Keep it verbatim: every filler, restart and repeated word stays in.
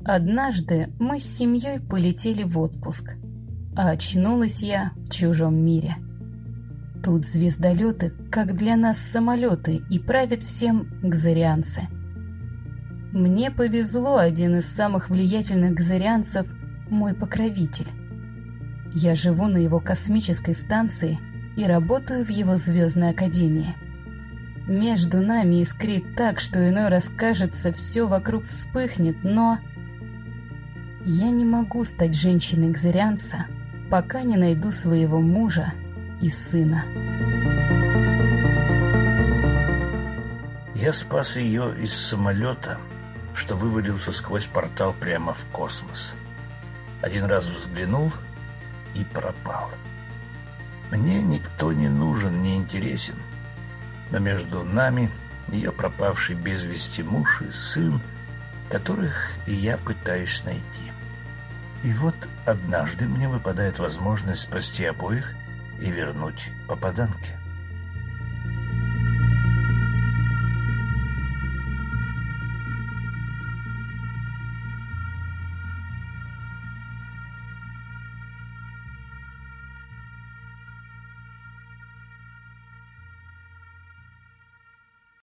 Однажды мы с семьей полетели в отпуск, а очнулась я в чужом мире. Тут звездолеты, как для нас самолеты, и правят всем гзарианцы. Мне повезло, один из самых влиятельных гзарианцев – мой покровитель. Я живу на его космической станции и работаю в его звездной академии. Между нами искрит так, что иной раз кажется, все вокруг вспыхнет, но... Я не могу стать женщиной гзарианца, пока не найду своего мужа и сына. Я спас ее из самолета, что вывалился сквозь портал прямо в космос. Один раз взглянул и пропал. Мне никто не нужен, не интересен. Но между нами ее пропавший без вести муж и сын, которых и я пытаюсь найти. И вот однажды мне выпадает возможность спасти обоих и вернуть попаданке.